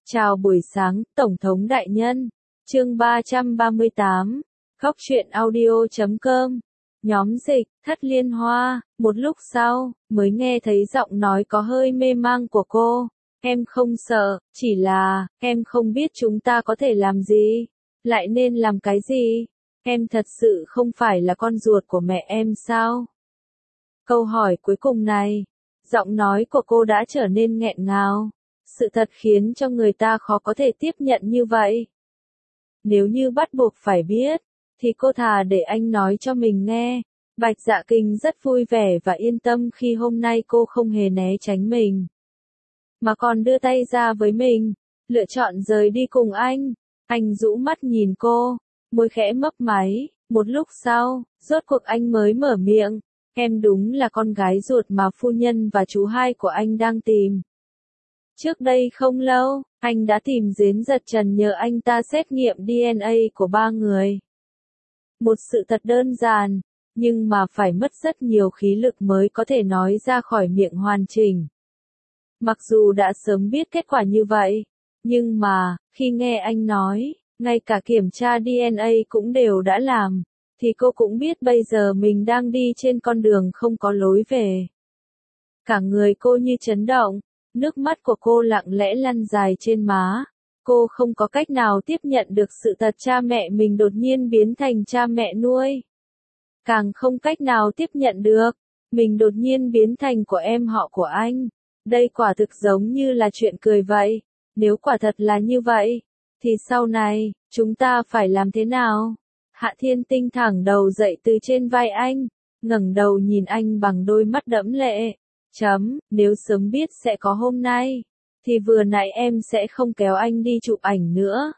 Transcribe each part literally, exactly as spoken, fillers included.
Chào buổi sáng, Tổng thống đại nhân. Chương ba trăm ba mươi tám. Khóc chuyện audio chấm com. Nhóm dịch, Thất Liên Hoa. Một lúc sau, mới nghe thấy giọng nói có hơi mê mang của cô. Em không sợ, chỉ là, em không biết chúng ta có thể làm gì. Lại nên làm cái gì? Em thật sự không phải là con ruột của mẹ em sao? Câu hỏi cuối cùng này, giọng nói của cô đã trở nên nghẹn ngào. Sự thật khiến cho người ta khó có thể tiếp nhận như vậy. Nếu như bắt buộc phải biết, thì cô thà để anh nói cho mình nghe. Bạch Dạ Kinh rất vui vẻ và yên tâm khi hôm nay cô không hề né tránh mình, mà còn đưa tay ra với mình, lựa chọn rời đi cùng anh. Anh rũ mắt nhìn cô, môi khẽ mấp máy, một lúc sau, rốt cuộc anh mới mở miệng. Em đúng là con gái ruột mà phu nhân và chú hai của anh đang tìm. Trước đây không lâu, anh đã tìm Diến Giật Trần nhờ anh ta xét nghiệm đê en a của ba người. Một sự thật đơn giản, nhưng mà phải mất rất nhiều khí lực mới có thể nói ra khỏi miệng hoàn chỉnh. Mặc dù đã sớm biết kết quả như vậy, nhưng mà, khi nghe anh nói, ngay cả kiểm tra đê en a cũng đều đã làm, thì cô cũng biết bây giờ mình đang đi trên con đường không có lối về. Cả người cô như chấn động. Nước mắt của cô lặng lẽ lăn dài trên má. Cô không có cách nào tiếp nhận được sự thật cha mẹ mình đột nhiên biến thành cha mẹ nuôi. Càng không cách nào tiếp nhận được, mình đột nhiên biến thành của em họ của anh. Đây quả thực giống như là chuyện cười vậy. Nếu quả thật là như vậy, thì sau này, chúng ta phải làm thế nào? Hạ Thiên Tinh thẳng đầu dậy từ trên vai anh, ngẩng đầu nhìn anh bằng đôi mắt đẫm lệ. Chấm, nếu sớm biết sẽ có hôm nay, thì vừa nãy em sẽ không kéo anh đi chụp ảnh nữa.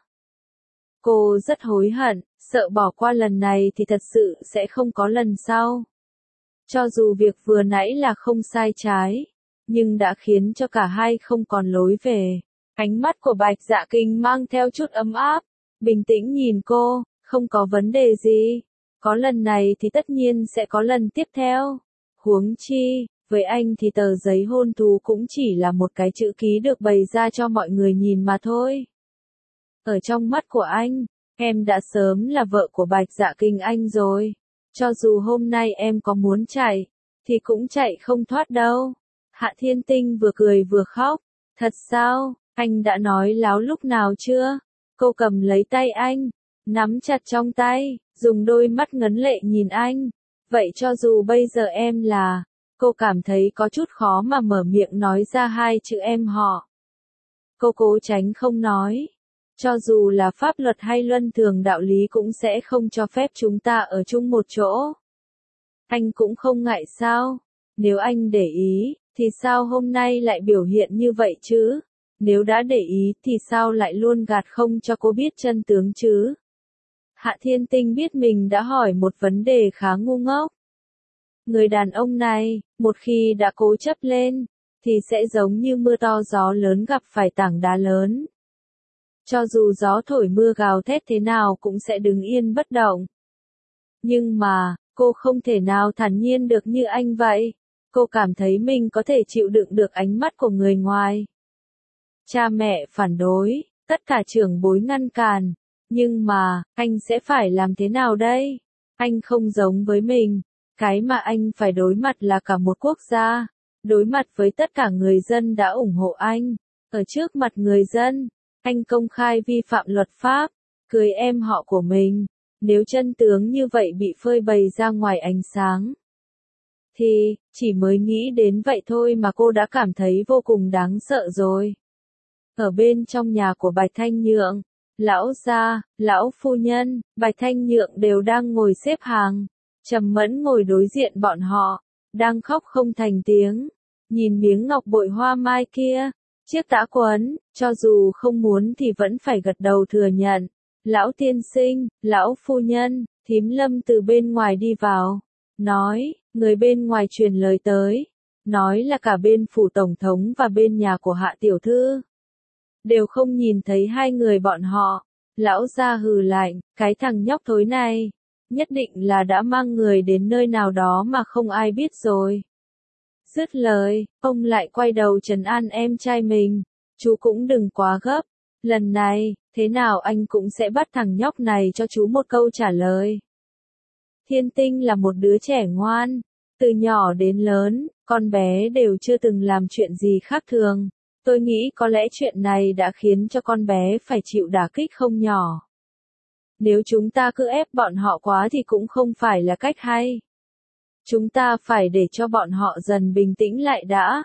Cô rất hối hận, sợ bỏ qua lần này thì thật sự sẽ không có lần sau. Cho dù việc vừa nãy là không sai trái, nhưng đã khiến cho cả hai không còn lối về. Ánh mắt của Bạch Dạ Kinh mang theo chút ấm áp, bình tĩnh nhìn cô, không có vấn đề gì. Có lần này thì tất nhiên sẽ có lần tiếp theo. Huống chi, với anh thì tờ giấy hôn thú cũng chỉ là một cái chữ ký được bày ra cho mọi người nhìn mà thôi. Ở trong mắt của anh, em đã sớm là vợ của Bạch Dạ Kinh anh rồi. Cho dù hôm nay em có muốn chạy, thì cũng chạy không thoát đâu. Hạ Thiên Tinh vừa cười vừa khóc. Thật sao, anh đã nói láo lúc nào chưa? Cô cầm lấy tay anh, nắm chặt trong tay, dùng đôi mắt ngấn lệ nhìn anh. Vậy cho dù bây giờ em là... Cô cảm thấy có chút khó mà mở miệng nói ra hai chữ em họ. Cô cố tránh không nói. Cho dù là pháp luật hay luân thường đạo lý cũng sẽ không cho phép chúng ta ở chung một chỗ. Anh cũng không ngại sao? Nếu anh để ý, thì sao hôm nay lại biểu hiện như vậy chứ? Nếu đã để ý thì sao lại luôn gạt không cho cô biết chân tướng chứ? Hạ Thiên Tinh biết mình đã hỏi một vấn đề khá ngu ngốc. Người đàn ông này, một khi đã cố chấp lên, thì sẽ giống như mưa to gió lớn gặp phải tảng đá lớn. Cho dù gió thổi mưa gào thét thế nào cũng sẽ đứng yên bất động. Nhưng mà, cô không thể nào thản nhiên được như anh vậy. Cô cảm thấy mình có thể chịu đựng được ánh mắt của người ngoài. Cha mẹ phản đối, tất cả trưởng bối ngăn cản. Nhưng mà, anh sẽ phải làm thế nào đây? Anh không giống với mình. Cái mà anh phải đối mặt là cả một quốc gia, đối mặt với tất cả người dân đã ủng hộ anh. Ở trước mặt người dân, anh công khai vi phạm luật pháp, cưới em họ của mình. Nếu chân tướng như vậy bị phơi bày ra ngoài ánh sáng, thì, chỉ mới nghĩ đến vậy thôi mà cô đã cảm thấy vô cùng đáng sợ rồi. Ở bên trong nhà của Bạch Thanh Nhượng, lão gia, lão phu nhân, Bạch Thanh Nhượng đều đang ngồi xếp hàng. Trầm Mẫn ngồi đối diện bọn họ, đang khóc không thành tiếng, nhìn miếng ngọc bội hoa mai kia, chiếc tã quấn, cho dù không muốn thì vẫn phải gật đầu thừa nhận. Lão tiên sinh, lão phu nhân, thím Lâm từ bên ngoài đi vào, nói, người bên ngoài truyền lời tới, nói là cả bên phủ tổng thống và bên nhà của Hạ tiểu thư đều không nhìn thấy hai người bọn họ. Lão gia hừ lạnh, cái thằng nhóc thối này, nhất định là đã mang người đến nơi nào đó mà không ai biết rồi. Dứt lời, ông lại quay đầu trấn an em trai mình, chú cũng đừng quá gấp, Lần này, thế nào anh cũng sẽ bắt thằng nhóc này cho chú một câu trả lời. Thiên Tinh là một đứa trẻ ngoan, từ nhỏ đến lớn, con bé đều chưa từng làm chuyện gì khác thường. Tôi nghĩ có lẽ chuyện này đã khiến cho con bé phải chịu đả kích không nhỏ. Nếu chúng ta cứ ép bọn họ quá thì cũng không phải là cách hay. Chúng ta phải để cho bọn họ dần bình tĩnh lại đã.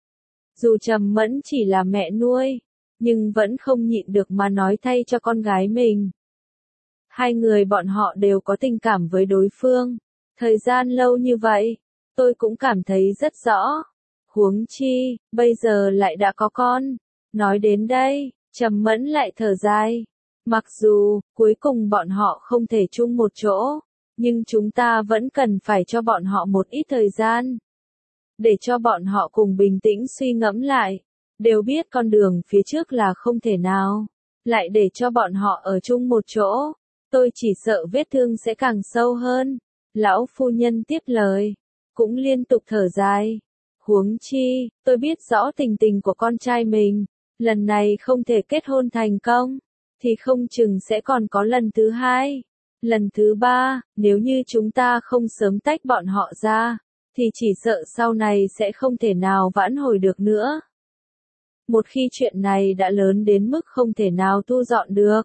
Dù Trầm Mẫn chỉ là mẹ nuôi, nhưng vẫn không nhịn được mà nói thay cho con gái mình. Hai người bọn họ đều có tình cảm với đối phương. Thời gian lâu như vậy, tôi cũng cảm thấy rất rõ. Huống chi, bây giờ lại đã có con. Nói đến đây, Trầm Mẫn lại thở dài. Mặc dù, cuối cùng bọn họ không thể chung một chỗ, nhưng chúng ta vẫn cần phải cho bọn họ một ít thời gian. Để cho bọn họ cùng bình tĩnh suy ngẫm lại. Đều biết con đường phía trước là không thể nào. Lại để cho bọn họ ở chung một chỗ. Tôi chỉ sợ vết thương sẽ càng sâu hơn. Lão phu nhân tiếp lời. Cũng liên tục thở dài. Huống chi, tôi biết rõ tình tình của con trai mình. Lần này không thể kết hôn thành công. Thì không chừng sẽ còn có lần thứ hai. Lần thứ ba, nếu như chúng ta không sớm tách bọn họ ra. Thì chỉ sợ sau này sẽ không thể nào vãn hồi được nữa. Một khi chuyện này đã lớn đến mức không thể nào thu dọn được.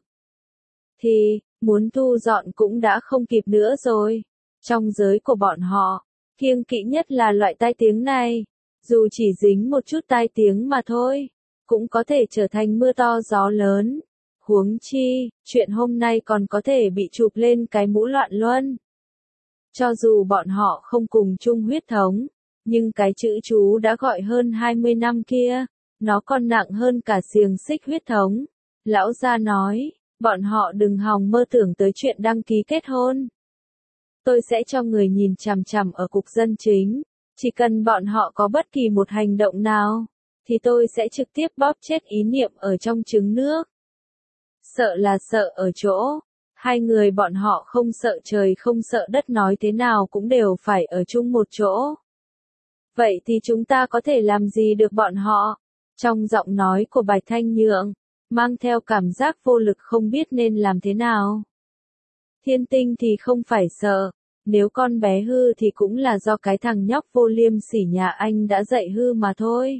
Thì, muốn thu dọn cũng đã không kịp nữa rồi. Trong giới của bọn họ, kiêng kỵ nhất là loại tai tiếng này. Dù chỉ dính một chút tai tiếng mà thôi, cũng có thể trở thành mưa to gió lớn. Huống chi, chuyện hôm nay còn có thể bị chụp lên cái mũ loạn luân. Cho dù bọn họ không cùng chung huyết thống, nhưng cái chữ chú đã gọi hơn hai mươi năm kia, nó còn nặng hơn cả xiềng xích huyết thống. Lão gia nói, bọn họ đừng hòng mơ tưởng tới chuyện đăng ký kết hôn. Tôi sẽ cho người nhìn chằm chằm ở cục dân chính, chỉ cần bọn họ có bất kỳ một hành động nào, thì tôi sẽ trực tiếp bóp chết ý niệm ở trong trứng nước. Sợ là sợ ở chỗ, hai người bọn họ không sợ trời không sợ đất nói thế nào cũng đều phải ở chung một chỗ. Vậy thì chúng ta có thể làm gì được bọn họ? Trong giọng nói của Bạch Thanh Nhượng, mang theo cảm giác vô lực không biết nên làm thế nào. Thiên Tinh thì không phải sợ, nếu con bé hư thì cũng là do cái thằng nhóc vô liêm sỉ nhà anh đã dạy hư mà thôi.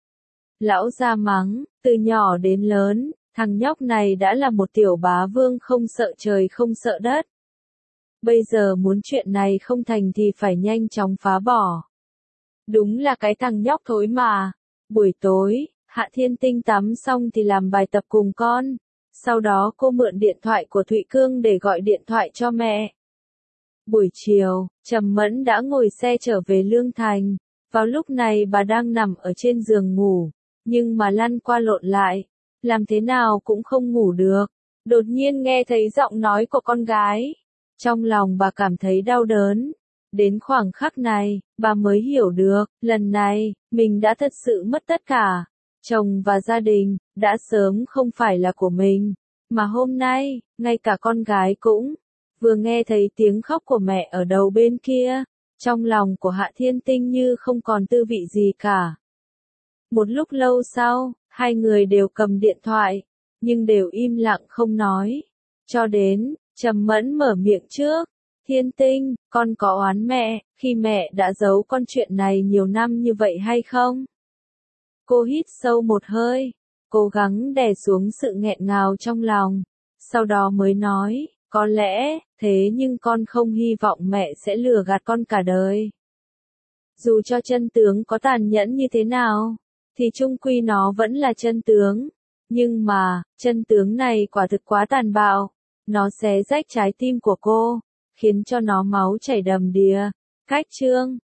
Lão gia mắng, từ nhỏ đến lớn, thằng nhóc này đã là một tiểu bá vương không sợ trời không sợ đất. Bây giờ muốn chuyện này không thành thì phải nhanh chóng phá bỏ. Đúng là cái thằng nhóc thối mà. Buổi tối, Hạ Thiên Tinh tắm xong thì làm bài tập cùng con. Sau đó cô mượn điện thoại của Thụy Cương để gọi điện thoại cho mẹ. Buổi chiều, Trầm Mẫn đã ngồi xe trở về Lương Thành. Vào lúc này bà đang nằm ở trên giường ngủ, nhưng mà lăn qua lộn lại. Làm thế nào cũng không ngủ được. Đột nhiên nghe thấy giọng nói của con gái. Trong lòng bà cảm thấy đau đớn. Đến khoảng khắc này, bà mới hiểu được, lần này, mình đã thật sự mất tất cả. Chồng và gia đình, đã sớm không phải là của mình. Mà hôm nay, ngay cả con gái cũng, vừa nghe thấy tiếng khóc của mẹ ở đầu bên kia. Trong lòng của Hạ Thiên Tinh như không còn tư vị gì cả. Một lúc lâu sau, hai người đều cầm điện thoại, nhưng đều im lặng không nói. Cho đến, Trầm Mẫn mở miệng trước. Thiên Tinh, con có oán mẹ, khi mẹ đã giấu con chuyện này nhiều năm như vậy hay không? Cô hít sâu một hơi, cố gắng đè xuống sự nghẹn ngào trong lòng. Sau đó mới nói, có lẽ, thế nhưng con không hy vọng mẹ sẽ lừa gạt con cả đời. Dù cho chân tướng có tàn nhẫn như thế nào, thì chung quy nó vẫn là chân tướng. Nhưng mà, chân tướng này quả thực quá tàn bạo. Nó xé rách trái tim của cô, khiến cho nó máu chảy đầm đìa. Cách chương